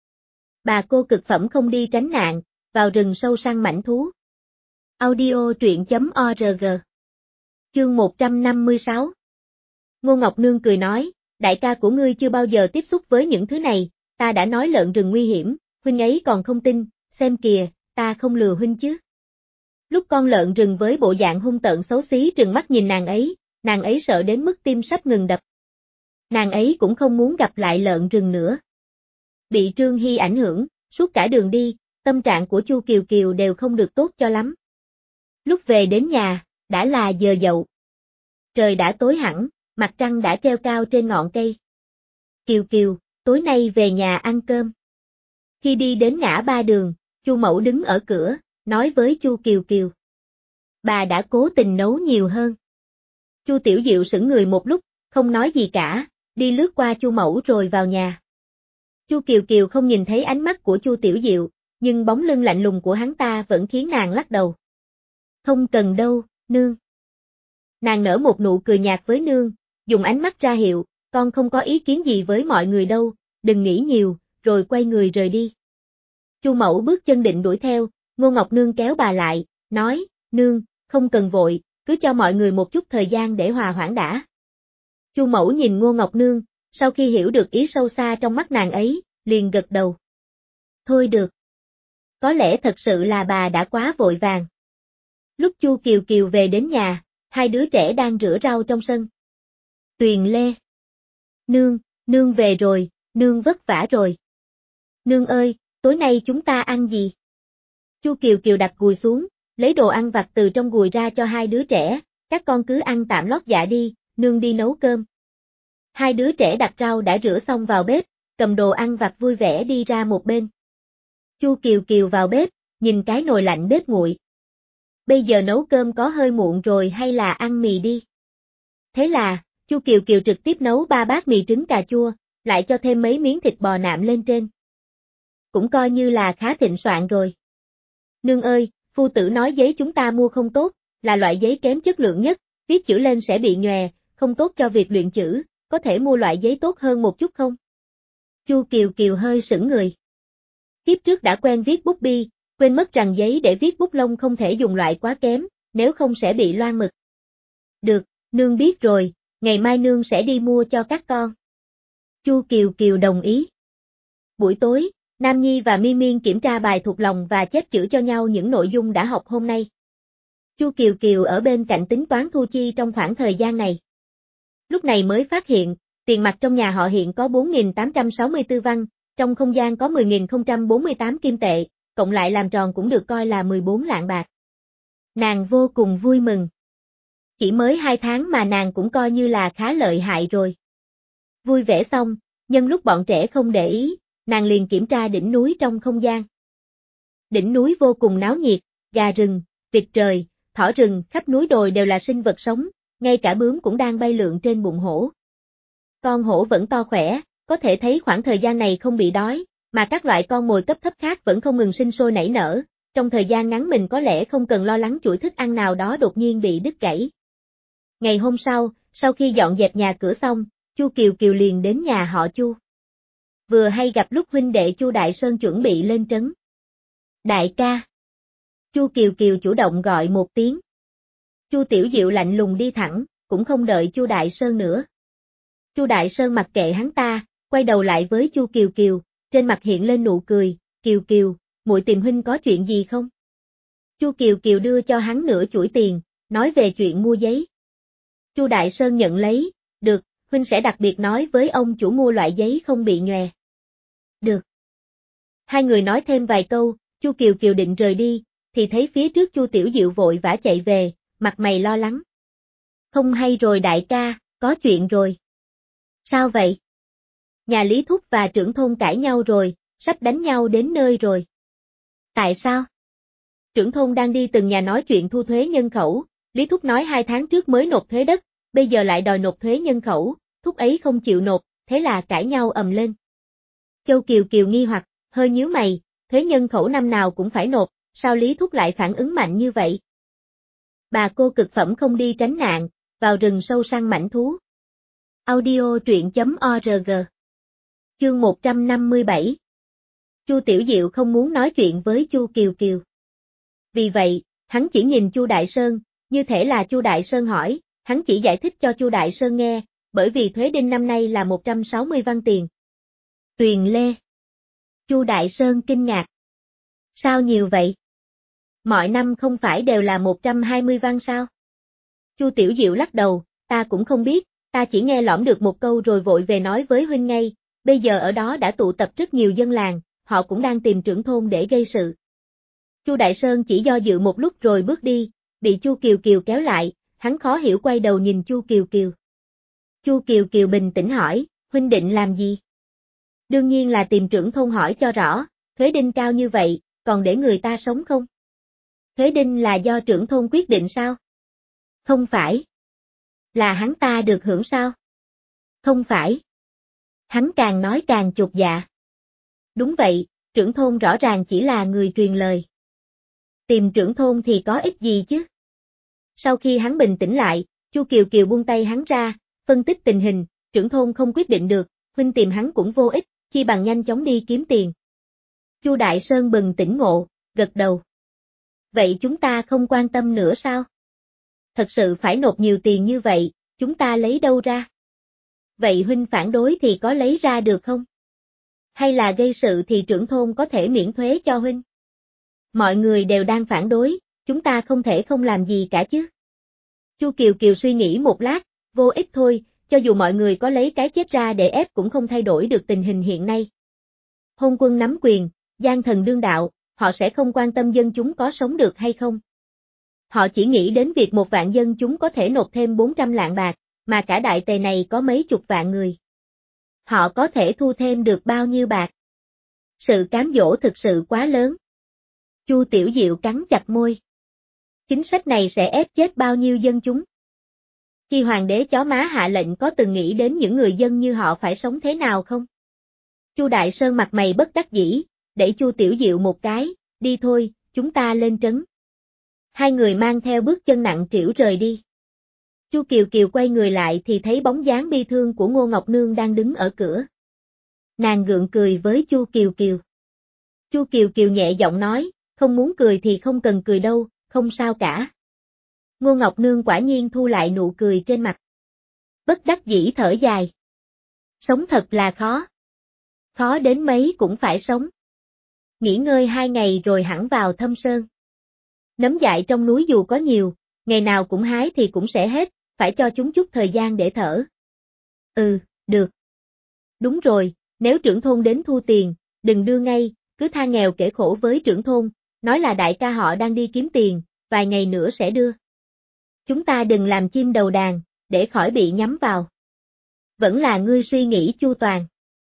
Bà cô cực phẩm không đi tránh nạn, vào rừng sâu săn mãnh thú. Audio truyện chấm org. Chương một trăm năm mươi sáu. Ngô Ngọc Nương cười nói, đại ca của ngươi chưa bao giờ tiếp xúc với những thứ này, ta đã nói lợn rừng nguy hiểm, huynh ấy còn không tin, xem kìa, ta không lừa huynh chứ. Lúc con lợn rừng với bộ dạng hung tợn xấu xí trừng mắt nhìn nàng ấy, nàng ấy sợ đến mức tim sắp ngừng đập. Nàng ấy cũng không muốn gặp lại lợn rừng nữa. Bị Trương Hy ảnh hưởng, suốt cả đường đi, tâm trạng của Chu Kiều Kiều đều không được tốt cho lắm. Lúc về đến nhà, đã là giờ dậu. Trời đã tối hẳn, mặt trăng đã treo cao trên ngọn cây. Kiều Kiều, tối nay về nhà ăn cơm. Khi đi đến ngã ba đường, Chu Mẫu đứng ở cửa, nói với Chu Kiều Kiều. Bà đã cố tình nấu nhiều hơn. Chu Tiểu Diệu sững người một lúc, không nói gì cả, đi lướt qua Chu Mẫu rồi vào nhà. Chu Kiều Kiều không nhìn thấy ánh mắt của Chu Tiểu Diệu, nhưng bóng lưng lạnh lùng của hắn ta vẫn khiến nàng lắc đầu. Không cần đâu, nương. Nàng nở một nụ cười nhạt với nương, dùng ánh mắt ra hiệu, con không có ý kiến gì với mọi người đâu, đừng nghĩ nhiều, rồi quay người rời đi. Chu Mẫu bước chân định đuổi theo, Ngô Ngọc Nương kéo bà lại, nói, nương, không cần vội, cứ cho mọi người một chút thời gian để hòa hoãn đã. Chu Mẫu nhìn Ngô Ngọc Nương, sau khi hiểu được ý sâu xa trong mắt nàng ấy, liền gật đầu. Thôi được. Có lẽ thật sự là bà đã quá vội vàng. Lúc Chu Kiều Kiều về đến nhà, hai đứa trẻ đang rửa rau trong sân. Tuyền Lê. Nương, nương về rồi, nương vất vả rồi. Nương ơi, tối nay chúng ta ăn gì? Chu Kiều Kiều đặt gùi xuống, lấy đồ ăn vặt từ trong gùi ra cho hai đứa trẻ, các con cứ ăn tạm lót dạ đi, nương đi nấu cơm. Hai đứa trẻ đặt rau đã rửa xong vào bếp, cầm đồ ăn vặt vui vẻ đi ra một bên. Chu Kiều Kiều vào bếp, nhìn cái nồi lạnh bếp nguội. Bây giờ nấu cơm có hơi muộn rồi hay là ăn mì đi? Thế là, Chu Kiều Kiều trực tiếp nấu ba bát mì trứng cà chua, lại cho thêm mấy miếng thịt bò nạm lên trên. Cũng coi như là khá thịnh soạn rồi. Nương ơi, phu tử nói giấy chúng ta mua không tốt, là loại giấy kém chất lượng nhất, viết chữ lên sẽ bị nhòe, không tốt cho việc luyện chữ, có thể mua loại giấy tốt hơn một chút không? Chu Kiều Kiều hơi sững người. Kiếp trước đã quen viết bút bi, quên mất rằng giấy để viết bút lông không thể dùng loại quá kém, nếu không sẽ bị loang mực. Được, nương biết rồi, ngày mai nương sẽ đi mua cho các con. Chu Kiều Kiều đồng ý. Buổi tối, Nam Nhi và Mi Miên kiểm tra bài thuộc lòng và chép chữ cho nhau những nội dung đã học hôm nay. Chu Kiều Kiều ở bên cạnh tính toán thu chi trong khoảng thời gian này. Lúc này mới phát hiện, tiền mặt trong nhà họ hiện có bốn nghìn tám trăm sáu mươi tư văn, trong không gian có mười nghìn không trăm bốn mươi tám kim tệ, cộng lại làm tròn cũng được coi là mười bốn lạng bạc. Nàng vô cùng vui mừng. Chỉ mới hai tháng mà nàng cũng coi như là khá lợi hại rồi. Vui vẻ xong, nhân lúc bọn trẻ không để ý, nàng liền kiểm tra đỉnh núi trong không gian. Đỉnh núi vô cùng náo nhiệt, gà rừng, vịt trời, thỏ rừng, khắp núi đồi đều là sinh vật sống, ngay cả bướm cũng đang bay lượn trên bụng hổ. Con hổ vẫn to khỏe, có thể thấy khoảng thời gian này không bị đói, mà các loại con mồi cấp thấp khác vẫn không ngừng sinh sôi nảy nở, trong thời gian ngắn mình có lẽ không cần lo lắng chuỗi thức ăn nào đó đột nhiên bị đứt gãy. Ngày hôm sau, sau khi dọn dẹp nhà cửa xong, Chu Kiều Kiều liền đến nhà họ Chu. Vừa hay gặp lúc huynh đệ Chu Đại Sơn chuẩn bị lên trấn. Đại ca. Chu Kiều Kiều chủ động gọi một tiếng. Chu Tiểu Diệu lạnh lùng đi thẳng, cũng không đợi Chu Đại Sơn nữa. Chu Đại Sơn mặc kệ hắn ta, quay đầu lại với Chu Kiều Kiều, trên mặt hiện lên nụ cười, "Kiều Kiều, muội tìm huynh có chuyện gì không?" Chu Kiều Kiều đưa cho hắn nửa chuỗi tiền, nói về chuyện mua giấy. Chu Đại Sơn nhận lấy, "Được, huynh sẽ đặc biệt nói với ông chủ mua loại giấy không bị nhòe." "Được." Hai người nói thêm vài câu, Chu Kiều Kiều định rời đi, thì thấy phía trước Chu Tiểu Diệu vội vã chạy về, mặt mày lo lắng. "Không hay rồi đại ca, có chuyện rồi." "Sao vậy?" "Nhà Lý Thúc và trưởng thôn cãi nhau rồi, sắp đánh nhau đến nơi rồi." "Tại sao?" "Trưởng thôn đang đi từng nhà nói chuyện thu thuế nhân khẩu, Lý Thúc nói hai tháng trước mới nộp thuế đất, bây giờ lại đòi nộp thuế nhân khẩu, Thúc ấy không chịu nộp, thế là cãi nhau ầm lên." Châu Kiều Kiều nghi hoặc, hơi nhíu mày, thuế nhân khẩu năm nào cũng phải nộp, sao Lý Thúc lại phản ứng mạnh như vậy? Bà cô cực phẩm không đi tránh nạn, vào rừng sâu săn mãnh thú. Audio truyện chấm org. Chương một trăm năm mươi bảy. Chu Tiểu Diệu không muốn nói chuyện với Chu Kiều Kiều. Vì vậy, hắn chỉ nhìn Chu Đại Sơn, như thể là Chu Đại Sơn hỏi, hắn chỉ giải thích cho Chu Đại Sơn nghe, bởi vì thuế đinh năm nay là một trăm sáu mươi văn tiền. Tuyền Lê. Chu Đại Sơn kinh ngạc. Sao nhiều vậy? Mọi năm không phải đều là một trăm hai mươi văn sao? Chu Tiểu Diệu lắc đầu, ta cũng không biết, ta chỉ nghe lõm được một câu rồi vội về nói với huynh ngay, bây giờ ở đó đã tụ tập rất nhiều dân làng, họ cũng đang tìm trưởng thôn để gây sự. Chu Đại Sơn chỉ do dự một lúc rồi bước đi, bị Chu Kiều Kiều kéo lại, hắn khó hiểu quay đầu nhìn Chu Kiều Kiều. Chu Kiều Kiều bình tĩnh hỏi, huynh định làm gì? Đương nhiên là tìm trưởng thôn hỏi cho rõ, thuế đinh cao như vậy, còn để người ta sống không? Thuế đinh là do trưởng thôn quyết định sao? Không phải. Là hắn ta được hưởng sao? Không phải. Hắn càng nói càng chột dạ. Đúng vậy, trưởng thôn rõ ràng chỉ là người truyền lời. Tìm trưởng thôn thì có ích gì chứ? Sau khi hắn bình tĩnh lại, Chu Kiều Kiều buông tay hắn ra, phân tích tình hình, trưởng thôn không quyết định được, huynh tìm hắn cũng vô ích, chi bằng nhanh chóng đi kiếm tiền. Chu Đại Sơn bừng tỉnh ngộ, gật đầu. Vậy chúng ta không quan tâm nữa sao? Thật sự phải nộp nhiều tiền như vậy, chúng ta lấy đâu ra? Vậy huynh phản đối thì có lấy ra được không? Hay là gây sự thì trưởng thôn có thể miễn thuế cho huynh? Mọi người đều đang phản đối, chúng ta không thể không làm gì cả chứ. Chu Kiều Kiều suy nghĩ một lát, vô ích thôi, cho dù mọi người có lấy cái chết ra để ép cũng không thay đổi được tình hình hiện nay. Hôn quân nắm quyền, gian thần đương đạo, họ sẽ không quan tâm dân chúng có sống được hay không. Họ chỉ nghĩ đến việc một vạn dân chúng có thể nộp thêm bốn trăm lạng bạc, mà cả đại tề này có mấy chục vạn người. Họ có thể thu thêm được bao nhiêu bạc? Sự cám dỗ thực sự quá lớn. Chu Tiểu Diệu cắn chặt môi. Chính sách này sẽ ép chết bao nhiêu dân chúng? Khi hoàng đế chó má hạ lệnh có từng nghĩ đến những người dân như họ phải sống thế nào không? Chu Đại Sơn mặt mày bất đắc dĩ, đẩy Chu Tiểu Diệu một cái, đi thôi, chúng ta lên trấn. Hai người mang theo bước chân nặng trĩu rời đi. Chu Kiều Kiều quay người lại thì thấy bóng dáng bi thương của Ngô Ngọc Nương đang đứng ở cửa. Nàng gượng cười với Chu Kiều Kiều. Chu Kiều Kiều nhẹ giọng nói, không muốn cười thì không cần cười đâu, không sao cả. Ngô Ngọc Nương quả nhiên thu lại nụ cười trên mặt. Bất đắc dĩ thở dài. Sống thật là khó. Khó đến mấy cũng phải sống. Nghỉ ngơi hai ngày rồi hẳn vào Thâm Sơn. Nấm dại trong núi dù có nhiều, ngày nào cũng hái thì cũng sẽ hết, phải cho chúng chút thời gian để thở. Ừ, được. Đúng rồi, nếu trưởng thôn đến thu tiền, đừng đưa ngay, cứ tha nghèo kể khổ với trưởng thôn, nói là đại ca họ đang đi kiếm tiền, vài ngày nữa sẽ đưa. Chúng ta đừng làm chim đầu đàn, để khỏi bị nhắm vào. Vẫn là ngươi suy nghĩ chu toàn.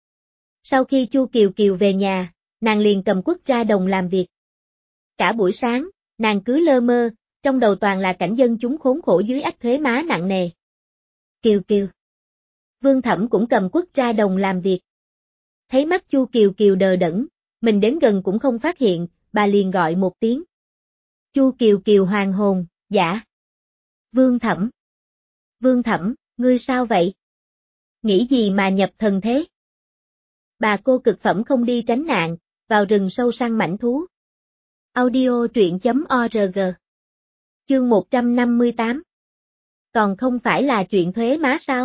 Sau khi Chu Kiều Kiều về nhà, nàng liền cầm quất ra đồng làm việc. Cả buổi sáng, nàng cứ lơ mơ, trong đầu toàn là cảnh dân chúng khốn khổ dưới ách thuế má nặng nề. Kiều Kiều. Vương Thẩm cũng cầm quất ra đồng làm việc. Thấy mắt Chu Kiều Kiều đờ đẫn, mình đến gần cũng không phát hiện, bà liền gọi một tiếng. Chu Kiều Kiều hoàn hồn, dạ. Vương Thẩm. Vương Thẩm, ngươi sao vậy? Nghĩ gì mà nhập thần thế? Bà cô cực phẩm không đi tránh nạn, vào rừng sâu săn mãnh thú. Audio truyện.org. Chương một trăm năm mươi tám. Còn không phải là chuyện thuế má sao?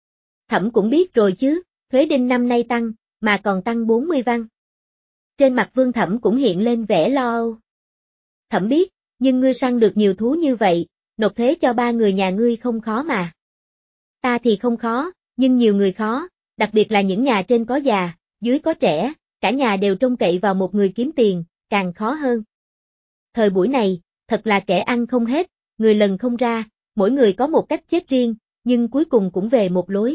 Thẩm cũng biết rồi chứ, thuế đinh năm nay tăng, mà còn tăng bốn mươi văn. Trên mặt Vương Thẩm cũng hiện lên vẻ lo âu. Thẩm biết, nhưng ngươi săn được nhiều thú như vậy, nộp thuế cho ba người nhà ngươi không khó mà. Ta thì không khó, nhưng nhiều người khó, đặc biệt là những nhà trên có già, dưới có trẻ, cả nhà đều trông cậy vào một người kiếm tiền, càng khó hơn. Thời buổi này, thật là kẻ ăn không hết, người lần không ra, mỗi người có một cách chết riêng, nhưng cuối cùng cũng về một lối.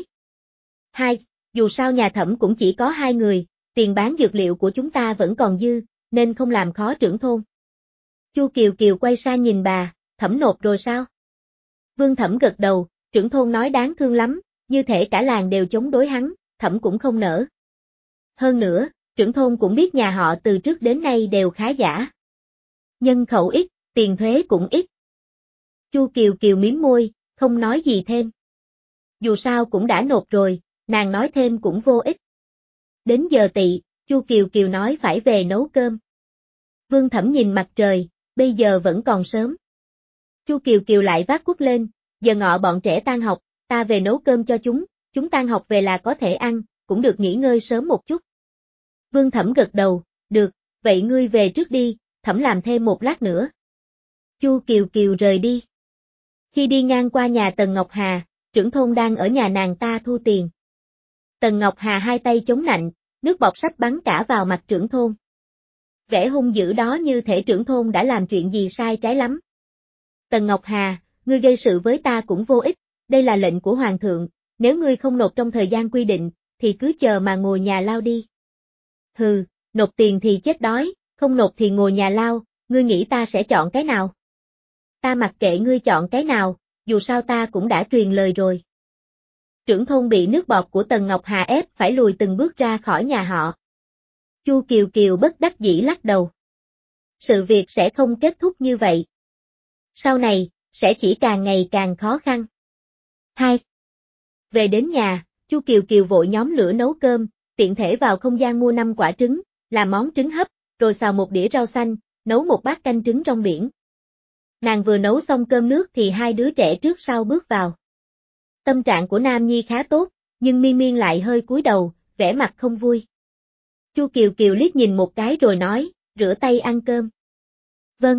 Hai, dù sao nhà Thẩm cũng chỉ có hai người, tiền bán dược liệu của chúng ta vẫn còn dư, nên không làm khó trưởng thôn. Chu Kiều Kiều quay sang nhìn bà, Thẩm nộp rồi sao? Vương Thẩm gật đầu, trưởng thôn nói đáng thương lắm, như thể cả làng đều chống đối hắn, Thẩm cũng không nỡ. Hơn nữa, trưởng thôn cũng biết nhà họ từ trước đến nay đều khá giả. Nhân khẩu ít, tiền thuế cũng ít. Chu Kiều Kiều mím môi, không nói gì thêm. Dù sao cũng đã nộp rồi, nàng nói thêm cũng vô ích. Đến giờ tỵ, Chu Kiều Kiều nói phải về nấu cơm. Vương Thẩm nhìn mặt trời, bây giờ vẫn còn sớm. Chu Kiều Kiều lại vác cuốc lên, giờ ngọ bọn trẻ tan học, ta về nấu cơm cho chúng, chúng tan học về là có thể ăn, cũng được nghỉ ngơi sớm một chút. Vương Thẩm gật đầu, được, vậy ngươi về trước đi, Thẩm làm thêm một lát nữa. Chu Kiều Kiều rời đi. Khi đi ngang qua nhà Tần Ngọc Hà, trưởng thôn đang ở nhà nàng ta thu tiền. Tần Ngọc Hà hai tay chống nạnh, nước bọt sắp bắn cả vào mặt trưởng thôn. Vẻ hung dữ đó như thể trưởng thôn đã làm chuyện gì sai trái lắm. Tần Ngọc Hà, ngươi gây sự với ta cũng vô ích, đây là lệnh của Hoàng thượng, nếu ngươi không nộp trong thời gian quy định, thì cứ chờ mà ngồi nhà lao đi. Hừ, nộp tiền thì chết đói, không nộp thì ngồi nhà lao, ngươi nghĩ ta sẽ chọn cái nào? Ta mặc kệ ngươi chọn cái nào, dù sao ta cũng đã truyền lời rồi. Trưởng thôn bị nước bọt của Tần Ngọc Hà ép phải lùi từng bước ra khỏi nhà họ. Chu Kiều Kiều bất đắc dĩ lắc đầu. Sự việc sẽ không kết thúc như vậy. Sau này, sẽ chỉ càng ngày càng khó khăn. Hai. Về đến nhà, Chu Kiều Kiều vội nhóm lửa nấu cơm, tiện thể vào không gian mua năm quả trứng, làm món trứng hấp, rồi xào một đĩa rau xanh, nấu một bát canh trứng rong biển. Nàng vừa nấu xong cơm nước thì hai đứa trẻ trước sau bước vào. Tâm trạng của Nam Nhi khá tốt, nhưng Miên Miên lại hơi cúi đầu, vẻ mặt không vui. Chu Kiều Kiều liếc nhìn một cái rồi nói, rửa tay ăn cơm. Vâng.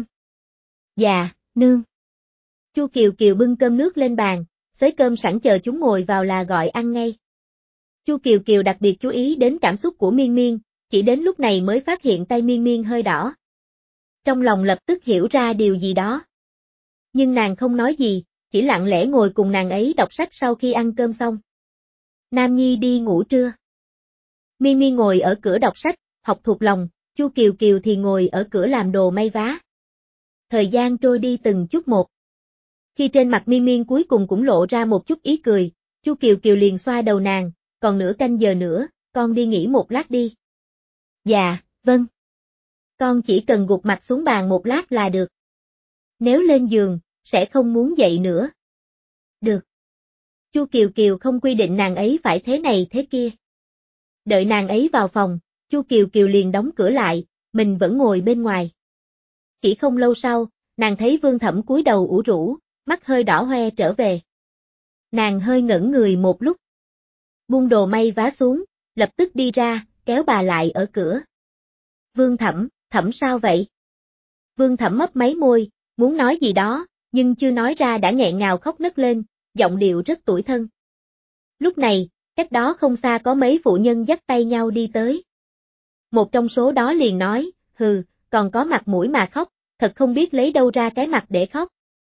Dạ, nương. Chu Kiều Kiều bưng cơm nước lên bàn, xới cơm sẵn chờ chúng ngồi vào là gọi ăn ngay. Chu Kiều Kiều đặc biệt chú ý đến cảm xúc của Miên Miên, chỉ đến lúc này mới phát hiện tay Miên Miên hơi đỏ. Trong lòng lập tức hiểu ra điều gì đó. Nhưng nàng không nói gì, chỉ lặng lẽ ngồi cùng nàng ấy đọc sách sau khi ăn cơm xong. Nam Nhi đi ngủ trưa. Miên Miên ngồi ở cửa đọc sách, học thuộc lòng, Chu Kiều Kiều thì ngồi ở cửa làm đồ may vá. Thời gian trôi đi từng chút một. Khi trên mặt Miên Miên cuối cùng cũng lộ ra một chút ý cười, Chu Kiều Kiều liền xoa đầu nàng, còn nửa canh giờ nữa, con đi nghỉ một lát đi. Dạ, vâng. Con chỉ cần gục mặt xuống bàn một lát là được. Nếu lên giường, sẽ không muốn dậy nữa. Được. Chu Kiều Kiều không quy định nàng ấy phải thế này thế kia. Đợi nàng ấy vào phòng, Chu Kiều Kiều liền đóng cửa lại, mình vẫn ngồi bên ngoài. Chỉ không lâu sau, nàng thấy Vương Thẩm cúi đầu ủ rũ, mắt hơi đỏ hoe trở về. Nàng hơi ngẩn người một lúc. Buông đồ may vá xuống, lập tức đi ra, kéo bà lại ở cửa. Vương Thẩm, Thẩm sao vậy? Vương Thẩm mấp máy môi, muốn nói gì đó, nhưng chưa nói ra đã nghẹn ngào khóc nấc lên, giọng điệu rất tủi thân. Lúc này, cách đó không xa có mấy phụ nhân dắt tay nhau đi tới. Một trong số đó liền nói, hừ, còn có mặt mũi mà khóc, thật không biết lấy đâu ra cái mặt để khóc.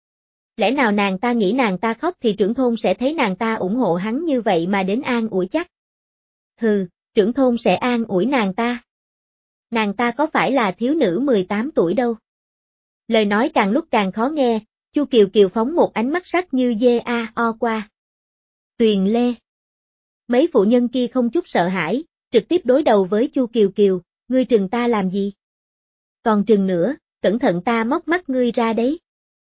Lẽ nào nàng ta nghĩ nàng ta khóc thì trưởng thôn sẽ thấy nàng ta ủng hộ hắn như vậy mà đến an ủi chắc. Hừ, trưởng thôn sẽ an ủi nàng ta. Nàng ta có phải là thiếu nữ mười tám tuổi đâu. Lời nói càng lúc càng khó nghe, Chu Kiều Kiều phóng một ánh mắt sắc như dê a o qua. Tuyền Lê. Mấy phụ nhân kia không chút sợ hãi, trực tiếp đối đầu với Chu Kiều Kiều, ngươi trừng ta làm gì? Còn trừng nữa, cẩn thận ta móc mắt ngươi ra đấy.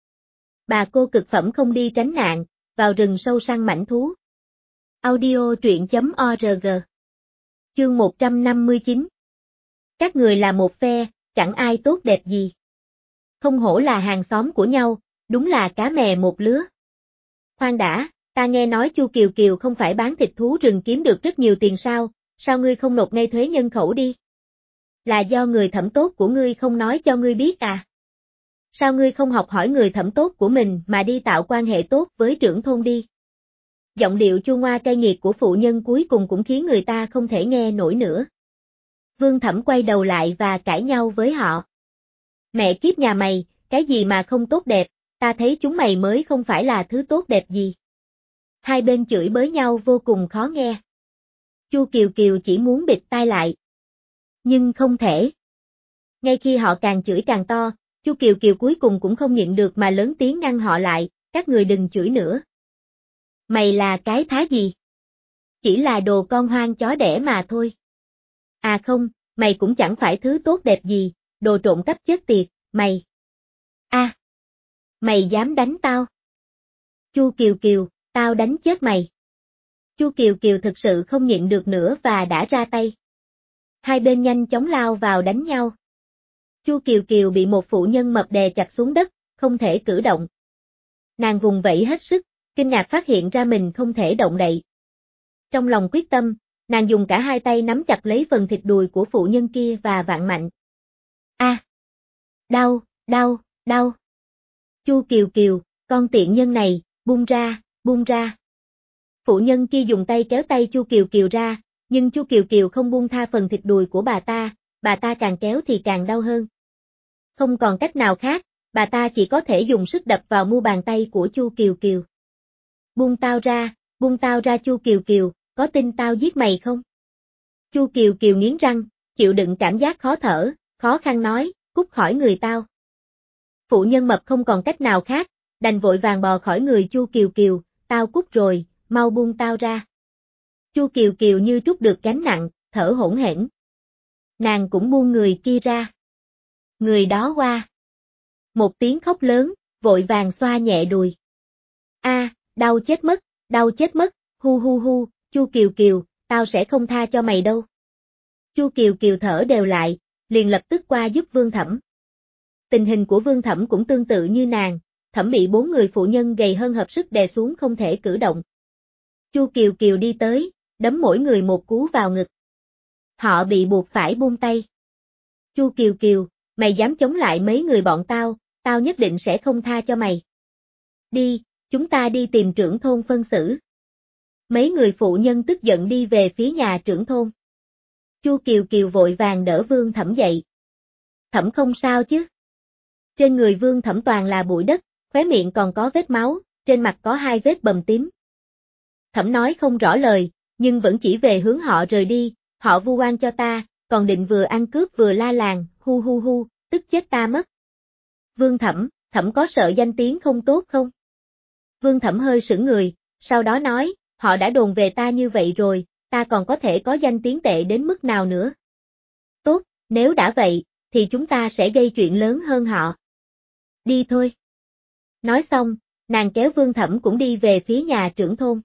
Bà cô cực phẩm không đi tránh nạn, vào rừng sâu săn mãnh thú. Audio truyện chấm org. Chương một trăm năm mươi chín. Các người là một phe, chẳng ai tốt đẹp gì. Không hổ là hàng xóm của nhau, đúng là cá mè một lứa. Khoan đã, ta nghe nói Chu Kiều Kiều không phải bán thịt thú rừng kiếm được rất nhiều tiền sao, sao ngươi không nộp ngay thuế nhân khẩu đi? Là do người thẩm tốt của ngươi không nói cho ngươi biết à? Sao ngươi không học hỏi người thẩm tốt của mình mà đi tạo quan hệ tốt với trưởng thôn đi? Giọng điệu chua ngoa cay nghiệt của phụ nhân cuối cùng cũng khiến người ta không thể nghe nổi nữa. Vương Thẩm quay đầu lại và cãi nhau với họ. Mẹ kiếp nhà mày, cái gì mà không tốt đẹp, ta thấy chúng mày mới không phải là thứ tốt đẹp gì. Hai bên chửi bới nhau vô cùng khó nghe. Chu Kiều Kiều chỉ muốn bịt tai lại. Nhưng không thể. Ngay khi họ càng chửi càng to, Chu Kiều Kiều cuối cùng cũng không nhịn được mà lớn tiếng ngăn họ lại, các người đừng chửi nữa. Mày là cái thá gì? Chỉ là đồ con hoang chó đẻ mà thôi. À không, mày cũng chẳng phải thứ tốt đẹp gì, đồ trộm cắp chết tiệt, mày. A, à, mày dám đánh tao? Chu Kiều Kiều, tao đánh chết mày. Chu Kiều Kiều thực sự không nhịn được nữa và đã ra tay. Hai bên nhanh chóng lao vào đánh nhau. Chu Kiều Kiều bị một phụ nhân mập đè chặt xuống đất, không thể cử động. Nàng vùng vẫy hết sức, kinh ngạc phát hiện ra mình không thể động đậy. Trong lòng quyết tâm, nàng dùng cả hai tay nắm chặt lấy phần thịt đùi của phụ nhân kia và vạn mạnh. A! À, đau, đau, đau. Chu Kiều Kiều, con tiện nhân này, buông ra, buông ra. Phụ nhân kia dùng tay kéo tay Chu Kiều Kiều ra, nhưng Chu Kiều Kiều không buông tha phần thịt đùi của bà ta, bà ta càng kéo thì càng đau hơn. Không còn cách nào khác, bà ta chỉ có thể dùng sức đập vào mu bàn tay của Chu Kiều Kiều. Buông tao ra, buông tao ra Chu Kiều Kiều, có tin tao giết mày không? Chu Kiều Kiều nghiến răng, chịu đựng cảm giác khó thở, khó khăn nói, cút khỏi người tao. Phụ nhân mập không còn cách nào khác, đành vội vàng bò khỏi người Chu Kiều Kiều, tao cút rồi, mau buông tao ra. Chu Kiều Kiều như trút được gánh nặng, thở hổn hển. Nàng cũng buông người kia ra. Người đó qua. Một tiếng khóc lớn, vội vàng xoa nhẹ đùi. A, à, đau chết mất, đau chết mất, hu hu hu, Chu Kiều Kiều, tao sẽ không tha cho mày đâu. Chu Kiều Kiều thở đều lại, liền lập tức qua giúp Vương Thẩm. Tình hình của Vương Thẩm cũng tương tự như nàng, Thẩm bị bốn người phụ nhân gầy hơn hợp sức đè xuống không thể cử động. Chu Kiều Kiều đi tới, đấm mỗi người một cú vào ngực. Họ bị buộc phải buông tay. Chu Kiều Kiều, mày dám chống lại mấy người bọn tao, tao nhất định sẽ không tha cho mày. Đi, chúng ta đi tìm trưởng thôn phân xử. Mấy người phụ nhân tức giận đi về phía nhà trưởng thôn. Chu Kiều Kiều vội vàng đỡ Vương Thẩm dậy. Thẩm không sao chứ? Trên người Vương Thẩm toàn là bụi đất, khóe miệng còn có vết máu, trên mặt có hai vết bầm tím. Thẩm nói không rõ lời, nhưng vẫn chỉ về hướng họ rời đi, họ vu oan cho ta, còn định vừa ăn cướp vừa la làng, hu hu hu, tức chết ta mất. Vương Thẩm, Thẩm có sợ danh tiếng không tốt không? Vương Thẩm hơi sững người, sau đó nói, họ đã đồn về ta như vậy rồi, ta còn có thể có danh tiếng tệ đến mức nào nữa? Tốt, nếu đã vậy, thì chúng ta sẽ gây chuyện lớn hơn họ. Đi thôi. Nói xong, nàng kéo Vương Thẩm cũng đi về phía nhà trưởng thôn.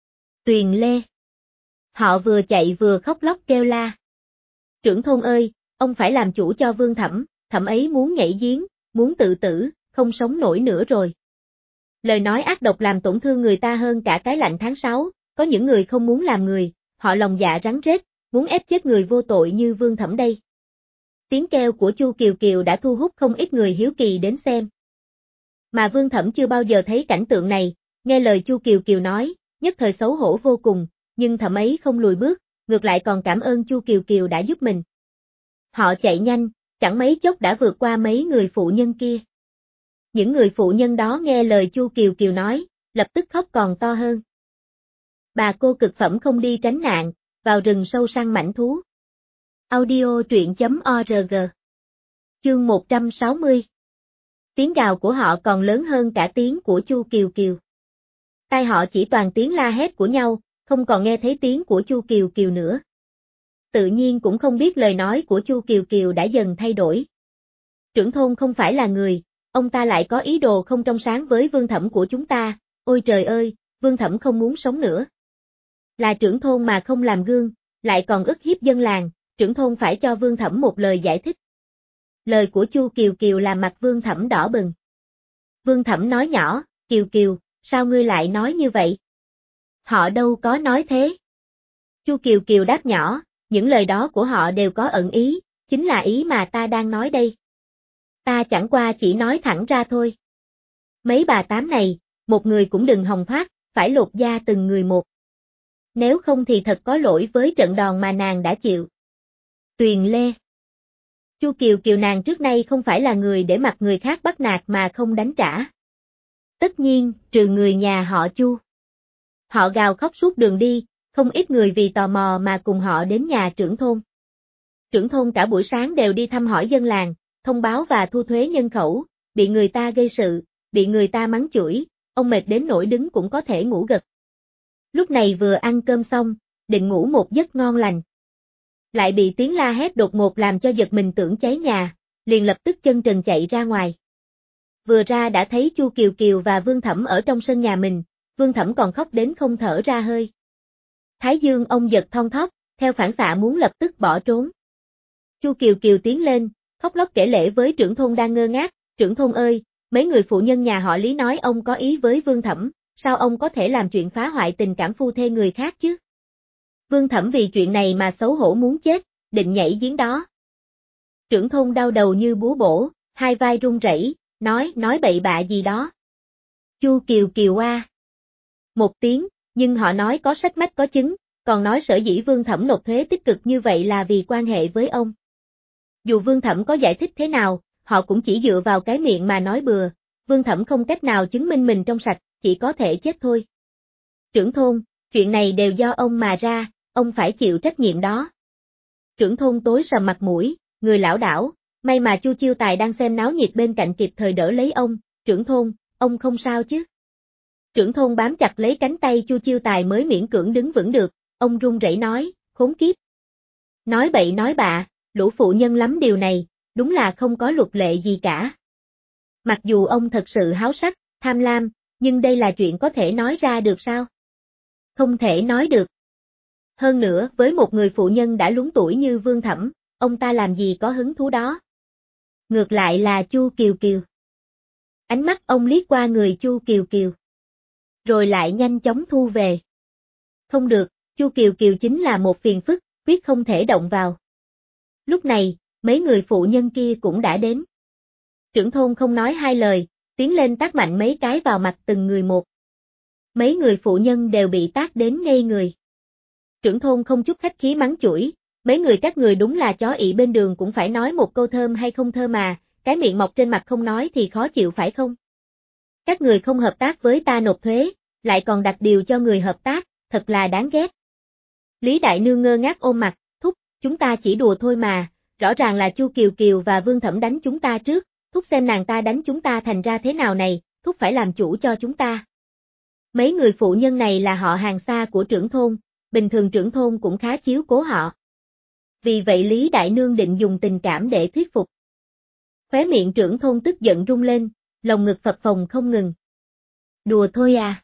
Tuyền Lê. Họ vừa chạy vừa khóc lóc kêu la. Trưởng thôn ơi, Ông phải làm chủ cho Vương Thẩm, Thẩm ấy muốn nhảy giếng, muốn tự tử, không sống nổi nữa rồi. Lời nói ác độc làm tổn thương người ta hơn cả cái lạnh tháng sáu, có những người không muốn làm người, họ lòng dạ rắn rết, muốn ép chết người vô tội như Vương Thẩm đây. Tiếng kêu của Chu Kiều Kiều đã thu hút không ít người hiếu kỳ đến xem. Mà Vương Thẩm chưa bao giờ thấy cảnh tượng này, nghe lời Chu Kiều Kiều nói, nhất thời xấu hổ vô cùng, nhưng Thẩm ấy không lùi bước, ngược lại còn cảm ơn Chu Kiều Kiều đã giúp mình. Họ chạy nhanh, chẳng mấy chốc đã vượt qua mấy người phụ nhân kia. Những người phụ nhân đó nghe lời Chu Kiều Kiều nói, lập tức khóc còn to hơn. Bà cô cực phẩm không đi tránh nạn, vào rừng sâu săn mãnh thú. Audio truyện chấm org. Chương một trăm sáu mươi. Tiếng gào của họ còn lớn hơn cả tiếng của Chu Kiều Kiều. Tai họ chỉ toàn tiếng la hét của nhau, không còn nghe thấy tiếng của Chu Kiều Kiều nữa. Tự nhiên cũng không biết lời nói của Chu Kiều Kiều đã dần thay đổi. Trưởng thôn không phải là người, ông ta lại có ý đồ không trong sáng với Vương Thẩm của chúng ta, ôi trời ơi, Vương Thẩm không muốn sống nữa. Là trưởng thôn mà không làm gương, lại còn ức hiếp dân làng, trưởng thôn phải cho Vương Thẩm một lời giải thích. Lời của Chu Kiều Kiều làm mặt Vương Thẩm đỏ bừng. Vương Thẩm nói nhỏ, Kiều Kiều, sao ngươi lại nói như vậy? Họ đâu có nói thế. Chu Kiều Kiều đáp nhỏ, những lời đó của họ đều có ẩn ý, chính là ý mà ta đang nói đây. Ta chẳng qua chỉ nói thẳng ra thôi. Mấy bà tám này, một người cũng đừng hòng thoát, phải lột da từng người một. Nếu không thì thật có lỗi với trận đòn mà nàng đã chịu. Tuyền Lê. Chu Kiều Kiều nàng trước nay không phải là người để mặc người khác bắt nạt mà không đánh trả. Tất nhiên, trừ người nhà họ Chu. Họ gào khóc suốt đường đi, không ít người vì tò mò mà cùng họ đến nhà trưởng thôn. Trưởng thôn cả buổi sáng đều đi thăm hỏi dân làng, thông báo và thu thuế nhân khẩu, bị người ta gây sự, bị người ta mắng chửi, ông mệt đến nỗi đứng cũng có thể ngủ gật. Lúc này vừa ăn cơm xong, định ngủ một giấc ngon lành. Lại bị tiếng la hét đột ngột làm cho giật mình tưởng cháy nhà, liền lập tức chân trần chạy ra ngoài. Vừa ra đã thấy Chu Kiều Kiều và Vương Thẩm ở trong sân nhà mình, Vương Thẩm còn khóc đến không thở ra hơi. Thái dương ông giật thon thóp, theo phản xạ muốn lập tức bỏ trốn. Chu Kiều Kiều tiến lên, khóc lóc kể lể với trưởng thôn đang ngơ ngác, trưởng thôn ơi, mấy người phụ nhân nhà họ Lý nói ông có ý với Vương Thẩm, sao ông có thể làm chuyện phá hoại tình cảm phu thê người khác chứ? Vương Thẩm vì chuyện này mà xấu hổ muốn chết, định nhảy giếng đó. Trưởng thôn đau đầu như búa bổ, hai vai run rẩy, nói, nói bậy bạ gì đó. Chu Kiều Kiều a. Một tiếng, nhưng họ nói có sách mách có chứng, còn nói sở dĩ Vương Thẩm nộp thuế tích cực như vậy là vì quan hệ với ông. Dù Vương Thẩm có giải thích thế nào, họ cũng chỉ dựa vào cái miệng mà nói bừa, Vương Thẩm không cách nào chứng minh mình trong sạch, chỉ có thể chết thôi. Trưởng thôn, chuyện này đều do ông mà ra, ông phải chịu trách nhiệm đó. Trưởng thôn tối sầm mặt mũi, người lảo đảo, may mà Chu Chiêu Tài đang xem náo nhiệt bên cạnh kịp thời đỡ lấy ông, trưởng thôn, ông không sao chứ? Trưởng thôn bám chặt lấy cánh tay Chu Chiêu Tài mới miễn cưỡng đứng vững được, ông run rẩy nói, khốn kiếp. Nói bậy nói bạ, lũ phụ nhân lắm điều này, đúng là không có luật lệ gì cả. Mặc dù ông thật sự háo sắc, tham lam, nhưng đây là chuyện có thể nói ra được sao? Không thể nói được. Hơn nữa, với một người phụ nhân đã lúng tuổi như Vương Thẩm, ông ta làm gì có hứng thú đó. Ngược lại là Chu Kiều Kiều. Ánh mắt ông liếc qua người Chu Kiều Kiều. Rồi lại nhanh chóng thu về. Không được, Chu Kiều Kiều chính là một phiền phức, quyết không thể động vào. Lúc này, mấy người phụ nhân kia cũng đã đến. Trưởng thôn không nói hai lời, tiến lên tát mạnh mấy cái vào mặt từng người một. Mấy người phụ nhân đều bị tát đến ngây người. Trưởng thôn không chút khách khí mắng chửi, mấy người các người đúng là chó ị bên đường cũng phải nói một câu thơm hay không thơm mà, cái miệng mọc trên mặt không nói thì khó chịu phải không? Các người không hợp tác với ta nộp thuế, lại còn đặt điều cho người hợp tác, thật là đáng ghét. Lý Đại Nương ngơ ngác ôm mặt, thúc, chúng ta chỉ đùa thôi mà, rõ ràng là Chu Kiều Kiều và Vương Thẩm đánh chúng ta trước, thúc xem nàng ta đánh chúng ta thành ra thế nào này, thúc phải làm chủ cho chúng ta. Mấy người phụ nhân này là họ hàng xa của trưởng thôn, bình thường trưởng thôn cũng khá chiếu cố họ. Vì vậy Lý Đại Nương định dùng tình cảm để thuyết phục. Khóe miệng trưởng thôn tức giận rung lên, lồng ngực phập phồng không ngừng. Đùa thôi à?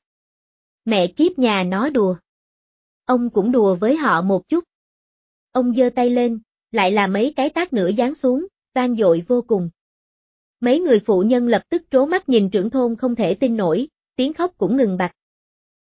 Mẹ kiếp nhà nó đùa. Ông cũng đùa với họ một chút. Ông giơ tay lên, lại là mấy cái tát nữa giáng xuống, vang dội vô cùng. Mấy người phụ nhân lập tức trố mắt nhìn trưởng thôn không thể tin nổi, tiếng khóc cũng ngừng bặt.